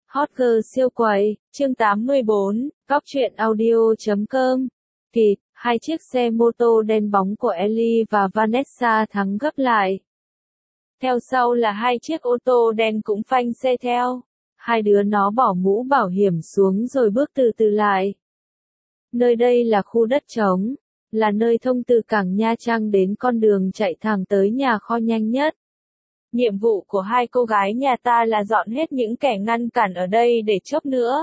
Hot girl siêu quầy, chương 84, góc truyện audio.com. Thịt, hai chiếc xe mô tô đen bóng của Ellie và Vanessa thắng gấp lại. Theo sau là hai chiếc ô tô đen cũng phanh xe theo. Hai đứa nó bỏ mũ bảo hiểm xuống rồi bước từ từ lại. Nơi đây là khu đất trống, là nơi thông từ cảng Nha Trang đến con đường chạy thẳng tới nhà kho nhanh nhất. Nhiệm vụ của hai cô gái nhà ta là dọn hết những kẻ ngăn cản ở đây để chốc nữa.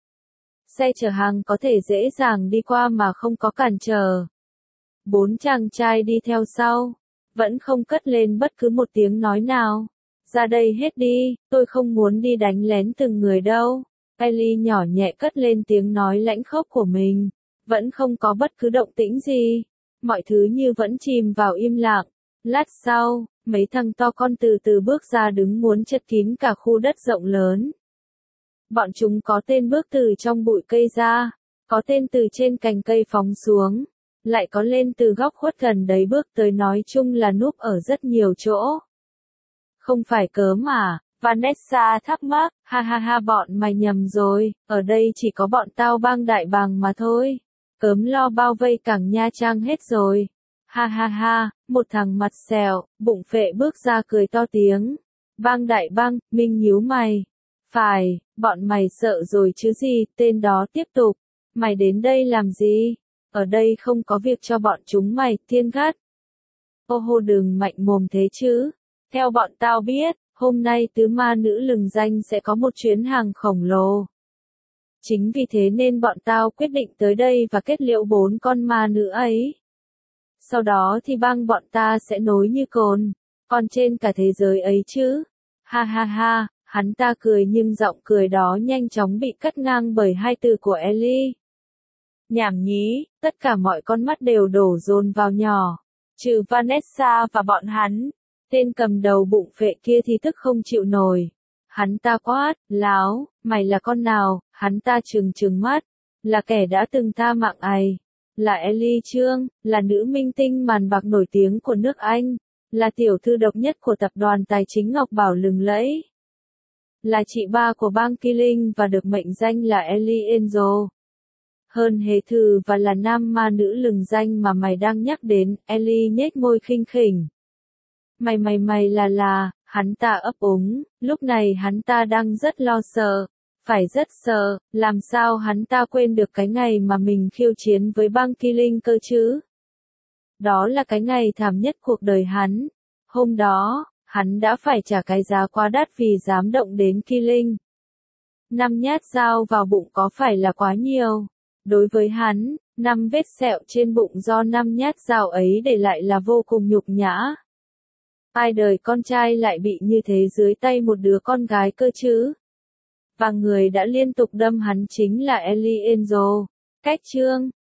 Xe chở hàng có thể dễ dàng đi qua mà không có cản trở. Bốn chàng trai đi theo sau, vẫn không cất lên bất cứ một tiếng nói nào. Ra đây hết đi, tôi không muốn đi đánh lén từng người đâu. Ellie nhỏ nhẹ cất lên tiếng nói lãnh khốc của mình. Vẫn không có bất cứ động tĩnh gì. Mọi thứ như vẫn chìm vào im lặng. Lát sau, mấy thằng to con từ từ bước ra đứng muốn chật kín cả khu đất rộng lớn. Bọn chúng có tên bước từ trong bụi cây ra, có tên từ trên cành cây phóng xuống, lại có lên từ góc khuất gần đấy bước tới, nói chung là núp ở rất nhiều chỗ. Không phải cớm à? Vanessa thắc mắc, ha ha ha, bọn mày nhầm rồi, ở đây chỉ có bọn tao bang đại bàng mà thôi. Cớm lo bao vây cảng Nha Trang hết rồi. Ha ha ha, một thằng mặt sẹo, bụng phệ bước ra cười to tiếng. Bang đại bang, Minh nhíu mày. Phải, bọn mày sợ rồi chứ gì, tên đó tiếp tục. Mày đến đây làm gì? Ở đây không có việc cho bọn chúng mày, thiên gắt. Ô hô, đừng mạnh mồm thế chứ. Theo bọn tao biết, hôm nay tứ ma nữ lừng danh sẽ có một chuyến hàng khổng lồ. Chính vì thế nên bọn tao quyết định tới đây và kết liễu 4 con ma nữ ấy. Sau đó thì bang bọn ta sẽ nối như cồn, còn trên cả thế giới ấy chứ. Ha ha ha, hắn ta cười nhưng giọng cười đó nhanh chóng bị cắt ngang bởi hai từ của Ellie. Nhảm nhí, tất cả mọi con mắt đều đổ dồn vào nhỏ. Trừ Vanessa và bọn hắn, tên cầm đầu bụng phệ kia thì tức không chịu nổi. Hắn ta quát, láo, mày là con nào? Hắn ta trừng mắt, là kẻ đã từng tha mạng ai. Là Ellie Trương, là nữ minh tinh màn bạc nổi tiếng của nước Anh, là tiểu thư độc nhất của tập đoàn tài chính Ngọc Bảo lừng lẫy. Là chị ba của bang Killing và được mệnh danh là Ellie Angel. Hơn hề thừ và là nam ma nữ lừng danh mà mày đang nhắc đến, Ellie nhếch môi khinh khỉnh. Mày là, hắn ta ấp úng, lúc này hắn ta đang rất lo sợ. Phải rất sợ, làm sao hắn ta quên được cái ngày mà mình khiêu chiến với bang Killing cơ chứ? Đó là cái ngày thảm nhất cuộc đời hắn. Hôm đó, hắn đã phải trả cái giá quá đắt vì dám động đến Killing. 5 nhát dao vào bụng có phải là quá nhiều? Đối với hắn, 5 vết sẹo trên bụng do 5 nhát dao ấy để lại là vô cùng nhục nhã. Ai đời con trai lại bị như thế dưới tay một đứa con gái cơ chứ? Và người đã liên tục đâm hắn chính là Ellie Angel. Cách chương